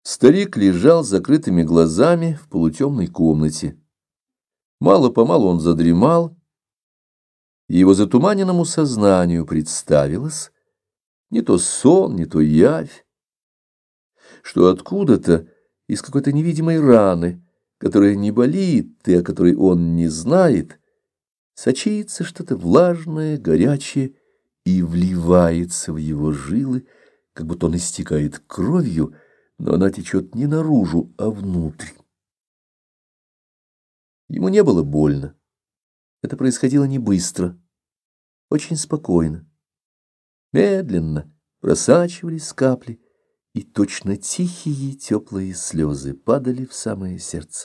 Старик лежал с закрытыми глазами в полутемной комнате. Мало-помалу он задремал, и его затуманенному сознанию представилось не то сон, не то явь, что откуда-то из какой-то невидимой раны, которая не болит и о которой он не знает, сочится что-то влажное, горячее и вливается в его жилы, как будто он истекает кровью, но она течет не наружу, а внутрь. Ему не было больно. Это происходило не быстро, очень спокойно. Медленно просачивались капли, и точно тихие теплые слезы падали в самое сердце.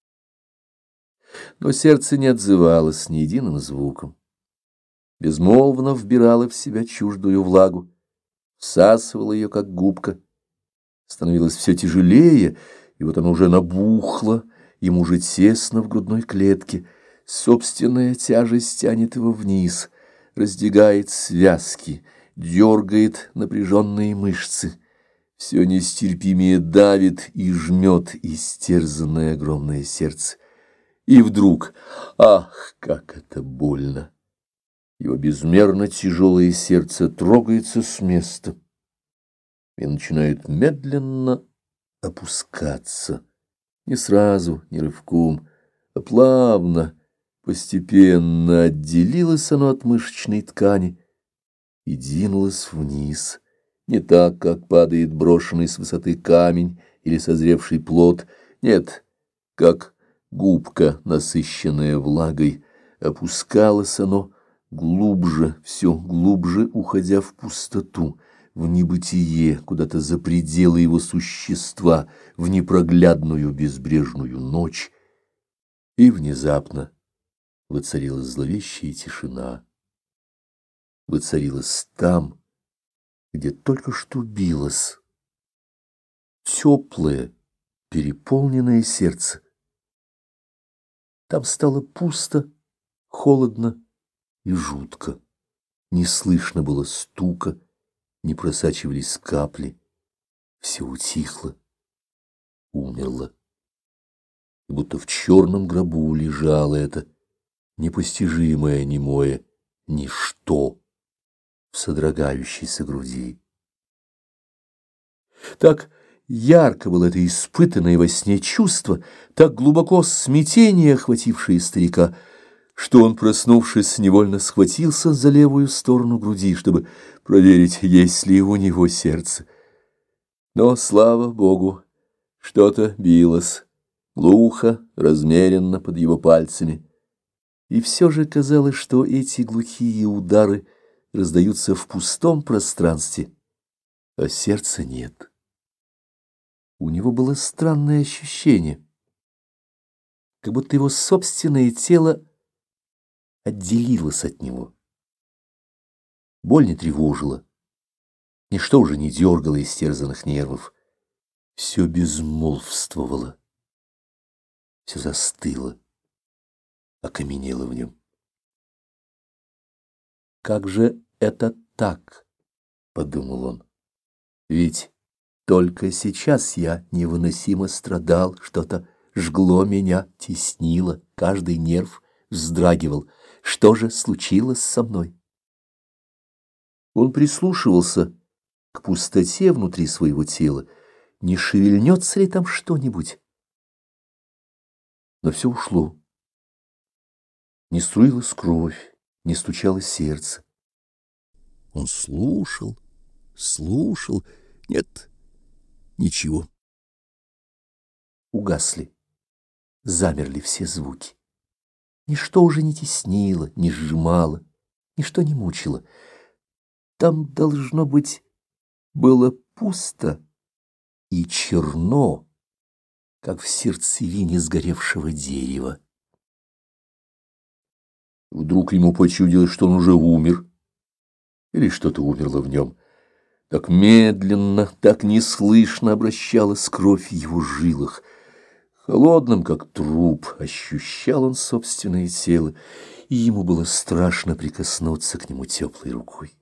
Но сердце не отзывалось ни единым звуком. Безмолвно вбирало в себя чуждую влагу, всасывало ее, как губка. Становилось все тяжелее, и вот оно уже набухло, ему уже тесно в грудной клетке. Собственная тяжесть тянет его вниз, раздвигает связки, дергает напряженные мышцы. Все нестерпимее давит и жмет истерзанное огромное сердце. И вдруг, ах, как это больно! Его безмерно тяжелое сердце трогается с места и начинает медленно опускаться. Не сразу, не рывком, а плавно, постепенно отделилось оно от мышечной ткани и двинулось вниз, не так, как падает брошенный с высоты камень или созревший плод, нет, как губка, насыщенная влагой, опускалось оно глубже, все глубже, уходя в пустоту, в небытие, куда-то за пределы его существа, в непроглядную безбрежную ночь, и внезапно воцарилась зловещая тишина. Воцарилась там, где только что билось теплое, переполненное сердце. Там стало пусто, холодно и жутко. Не слышно было стука, не просачивались капли. Все утихло, умерло. И будто в черном гробу лежало это непостижимое немое ничто в содрогающейся груди. Так ярко было это испытанное во сне чувство, так глубоко смятение, охватившее старика, что он, проснувшись, невольно схватился за левую сторону груди, чтобы проверить, есть ли у него сердце. Но, слава Богу, что-то билось, глухо, размеренно под его пальцами. И все же казалось, что эти глухие удары раздаются в пустом пространстве, а сердца нет. У него было странное ощущение, как будто его собственное тело отделилось от него. Боль не тревожила, ничто уже не дергало истерзанных нервов. Все безмолвствовало, все застыло, окаменело в нем. «Как же это так?» — подумал он. «Ведь только сейчас я невыносимо страдал, что-то жгло меня, теснило, каждый нерв вздрагивал. Что же случилось со мной?» Он прислушивался к пустоте внутри своего тела, не шевельнется ли там что-нибудь. Но все ушло. Не струилась кровь, не стучало сердце. Он слушал, слушал. Нет, ничего. Угасли, замерли все звуки. Ничто уже не теснило, не сжимало, ничто не мучило. Там, должно быть, было пусто и черно, как в сердцевине сгоревшего дерева. Вдруг ему почудилось, что он уже умер, или что-то умерло в нем. Так медленно, так неслышно обращалась кровь в его жилах. Холодным, как труп, ощущал он собственное тело, и ему было страшно прикоснуться к нему теплой рукой.